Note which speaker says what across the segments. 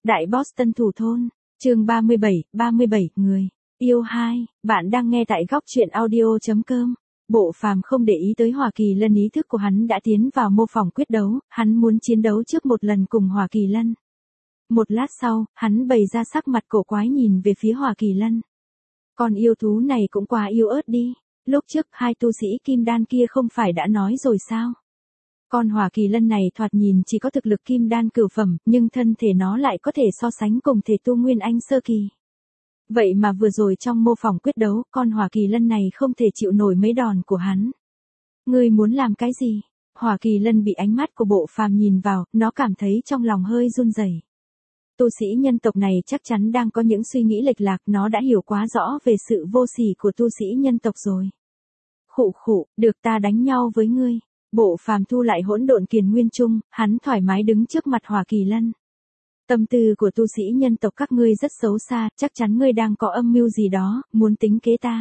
Speaker 1: Đại Boston thủ thôn, chương 37, người yêu 2, bạn đang nghe tại góc truyện audio.com. Bộ Phàm không để ý tới Hoa Kỳ Lân, ý thức của hắn đã tiến vào mô phỏng quyết đấu, hắn muốn chiến đấu trước một lần cùng Hoa Kỳ Lân. Một lát sau, hắn bày ra sắc mặt cổ quái nhìn về phía Hoa Kỳ Lân. Con yêu thú này cũng quá yếu ớt đi, lúc trước hai tu sĩ kim đan kia không phải đã nói rồi sao? Con Hoa Kỳ Lân này thoạt nhìn chỉ có thực lực kim đan cửu phẩm, nhưng thân thể nó lại có thể so sánh cùng thể tu Nguyên Anh sơ kỳ. Vậy mà vừa rồi trong mô phỏng quyết đấu, con Hoa Kỳ Lân này không thể chịu nổi mấy đòn của hắn. Ngươi muốn làm cái gì? Hoa Kỳ Lân bị ánh mắt của Bộ Phàm nhìn vào, nó cảm thấy trong lòng hơi run rẩy. Tu sĩ nhân tộc này chắc chắn đang có những suy nghĩ lệch lạc, nó đã hiểu quá rõ về sự vô sỉ của tu sĩ nhân tộc rồi. Khụ, được ta đánh nhau với ngươi. Bộ Phàm thu lại hỗn độn kiền nguyên trung, hắn thoải mái đứng trước mặt Hoa Kỳ Lân. Tâm tư của tu sĩ nhân tộc các ngươi rất xấu xa, chắc chắn ngươi đang có âm mưu gì đó, muốn tính kế ta.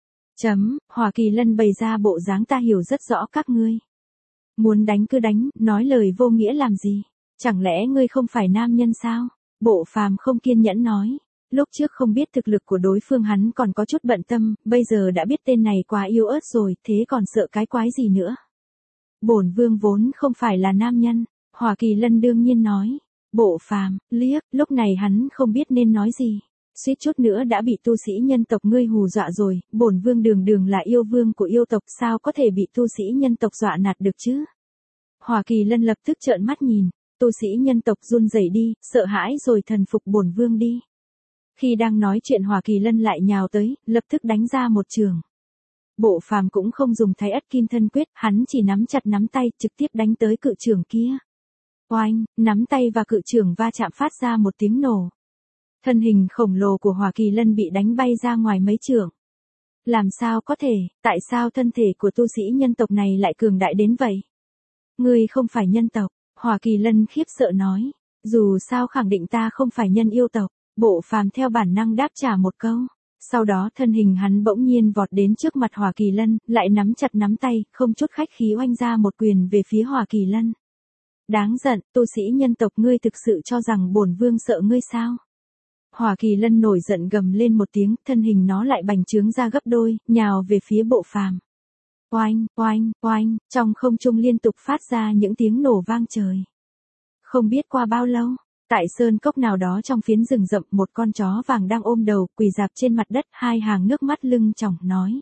Speaker 1: Hoa Kỳ Lân bày ra bộ dáng ta hiểu rất rõ các ngươi. Muốn đánh cứ đánh, nói lời vô nghĩa làm gì? Chẳng lẽ ngươi không phải nam nhân sao? Bộ Phàm không kiên nhẫn nói. Lúc trước không biết thực lực của đối phương hắn còn có chút bận tâm, bây giờ đã biết tên này quá yếu ớt rồi, thế còn sợ cái quái gì nữa? Bổn vương vốn không phải là nam nhân, Hoa Kỳ Lân đương nhiên nói. Bộ Phàm liếc, lúc này hắn không biết nên nói gì. Suýt chút nữa đã bị tu sĩ nhân tộc ngươi hù dọa rồi, bổn vương đường là yêu vương của yêu tộc, sao có thể bị tu sĩ nhân tộc dọa nạt được chứ? Hoa Kỳ Lân lập tức trợn mắt nhìn, tu sĩ nhân tộc run rẩy đi, sợ hãi rồi thần phục bổn vương đi. Khi đang nói chuyện Hoa Kỳ Lân lại nhào tới, lập tức đánh ra một trường. Bộ Phàm cũng không dùng Thái Ất Kim Thân Quyết, hắn chỉ nắm chặt nắm tay, trực tiếp đánh tới cự trường kia. Oanh, nắm tay và cự trường va chạm phát ra một tiếng nổ. Thân hình khổng lồ của Hoa Kỳ Lân bị đánh bay ra ngoài mấy trường. Làm sao có thể, tại sao thân thể của tu sĩ nhân tộc này lại cường đại đến vậy? Ngươi không phải nhân tộc, Hoa Kỳ Lân khiếp sợ nói. Dù sao khẳng định ta không phải nhân yêu tộc, Bộ Phàm theo bản năng đáp trả một câu. Sau đó thân hình hắn bỗng nhiên vọt đến trước mặt Hoa Kỳ Lân, lại nắm chặt nắm tay, không chút khách khí oanh ra một quyền về phía Hoa Kỳ Lân. Đáng giận, tu sĩ nhân tộc ngươi thực sự cho rằng bổn vương sợ ngươi sao? Hoa Kỳ Lân nổi giận gầm lên một tiếng, thân hình nó lại bành trướng ra gấp đôi, nhào về phía Bộ Phàm. Oanh, trong không trung liên tục phát ra những tiếng nổ vang trời. Không biết qua bao lâu, tại sơn cốc nào đó trong phiến rừng rậm, một con chó vàng đang ôm đầu, quỳ rạp trên mặt đất, hai hàng nước mắt lưng tròng nói.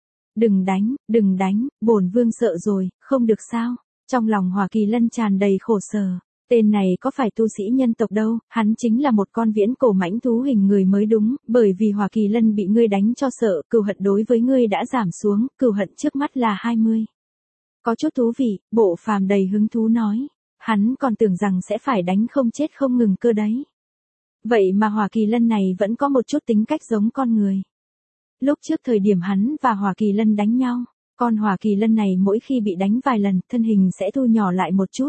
Speaker 1: Đừng đánh, bổn vương sợ rồi, không được sao? Trong lòng Hoa Kỳ Lân tràn đầy khổ sở, tên này có phải tu sĩ nhân tộc đâu, hắn chính là một con viễn cổ mãnh thú hình người mới đúng, bởi vì Hoa Kỳ Lân bị ngươi đánh cho sợ, cừu hận đối với ngươi đã giảm xuống, cừu hận trước mắt là 20. Có chút thú vị, Bộ Phàm đầy hứng thú nói, hắn còn tưởng rằng sẽ phải đánh không chết không ngừng cơ đấy. Vậy mà Hoa Kỳ Lân này vẫn có một chút tính cách giống con người. Lúc trước thời điểm hắn và Hoa Kỳ Lân đánh nhau, con Hoa Kỳ Lân này mỗi khi bị đánh vài lần, thân hình sẽ thu nhỏ lại một chút.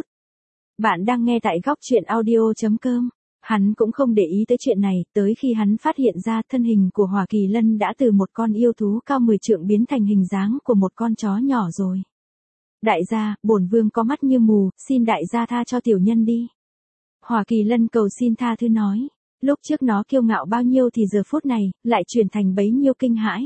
Speaker 1: Bạn đang nghe tại góc truyện audio.com. Hắn cũng không để ý tới chuyện này, tới khi hắn phát hiện ra thân hình của Hoa Kỳ Lân đã từ một con yêu thú cao 10 trượng biến thành hình dáng của một con chó nhỏ rồi. Đại gia, bổn vương có mắt như mù, xin đại gia tha cho tiểu nhân đi. Hoa Kỳ Lân cầu xin tha thứ nói. Lúc trước nó kiêu ngạo bao nhiêu thì giờ phút này, lại chuyển thành bấy nhiêu kinh hãi.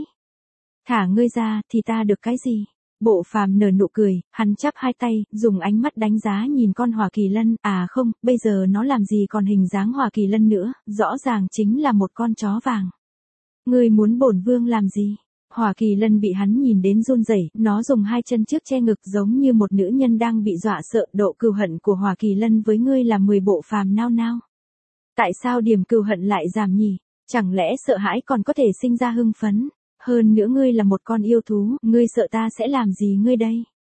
Speaker 1: Thả ngươi ra, thì ta được cái gì? Bộ Phàm nở nụ cười, hắn chắp hai tay, dùng ánh mắt đánh giá nhìn con Hoa Kỳ Lân, à không, bây giờ nó làm gì còn hình dáng Hoa Kỳ Lân nữa, rõ ràng chính là một con chó vàng. Ngươi muốn bổn vương làm gì? Hoa Kỳ Lân bị hắn nhìn đến run rẩy, nó dùng hai chân trước che ngực giống như một nữ nhân đang bị dọa sợ, độ cừu hận của Hoa Kỳ Lân với ngươi là 10. Bộ Phàm nao nao. Tại sao điểm cừu hận lại giảm nhỉ? Chẳng lẽ sợ hãi còn có thể sinh ra hưng phấn? Hơn nữa ngươi là một con yêu thú, ngươi sợ ta sẽ làm gì ngươi đây?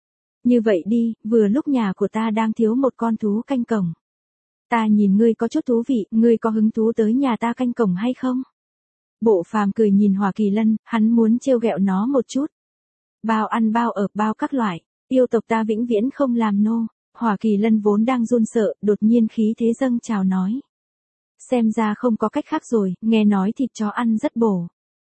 Speaker 1: Như vậy đi, vừa lúc nhà của ta đang thiếu một con thú canh cổng. Ta nhìn ngươi có chút thú vị, ngươi có hứng thú tới nhà ta canh cổng hay không? Bộ Phàm cười nhìn Hoa Kỳ Lân, hắn muốn trêu ghẹo nó một chút. Bao ăn bao ở, bao các loại, yêu tộc ta vĩnh viễn không làm nô. Hoa Kỳ Lân vốn đang run sợ, đột nhiên khí thế dâng trào nói. Xem ra không có cách khác rồi, nghe nói thịt chó ăn rất bổ.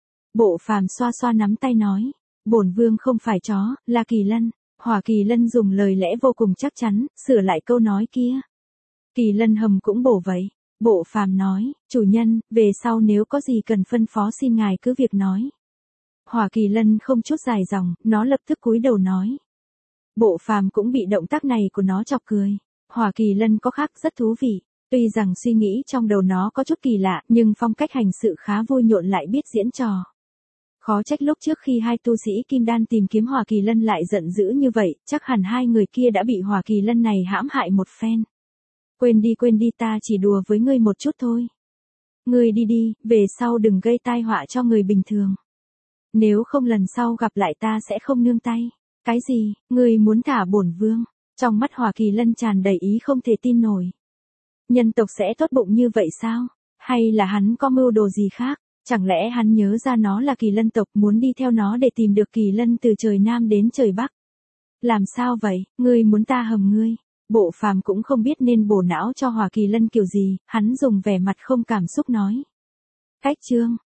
Speaker 1: Bộ Phàm xoa xoa nắm tay nói, bổn vương không phải chó, là Kỳ Lân. Hoa Kỳ Lân dùng lời lẽ vô cùng chắc chắn, sửa lại câu nói kia. Kỳ Lân hầm cũng bổ vậy. Bộ phàm nói, chủ nhân, về sau nếu có gì cần phân phó xin ngài cứ việc nói. Hỏa Kỳ Lân không chút dài dòng, nó lập tức cúi đầu nói. Bộ phàm cũng bị động tác này của nó chọc cười. Hỏa Kỳ Lân có khác rất thú vị. Tuy rằng suy nghĩ trong đầu nó có chút kỳ lạ, nhưng phong cách hành sự khá vui nhộn lại biết diễn trò. Khó trách lúc trước khi hai tu sĩ Kim Đan tìm kiếm Hỏa Kỳ Lân lại giận dữ như vậy, chắc hẳn hai người kia đã bị Hỏa Kỳ Lân này hãm hại một phen. Quên đi ta chỉ đùa với ngươi một chút thôi. Ngươi đi đi, về sau đừng gây tai họa cho người bình thường. Nếu không lần sau gặp lại ta sẽ không nương tay. Cái gì, ngươi muốn thả bổn vương? Trong mắt Hỏa Kỳ Lân tràn đầy ý không thể tin nổi. Nhân tộc sẽ tốt bụng như vậy sao? Hay là hắn có mưu đồ gì khác? Chẳng lẽ hắn nhớ ra nó là Kỳ Lân tộc muốn đi theo nó để tìm được Kỳ Lân từ trời Nam đến trời Bắc? Làm sao vậy, ngươi muốn ta hầm ngươi? Bộ phàm cũng không biết nên bổ não cho Hỏa Kỳ Lân kiểu gì, hắn dùng vẻ mặt không cảm xúc nói. Cách chương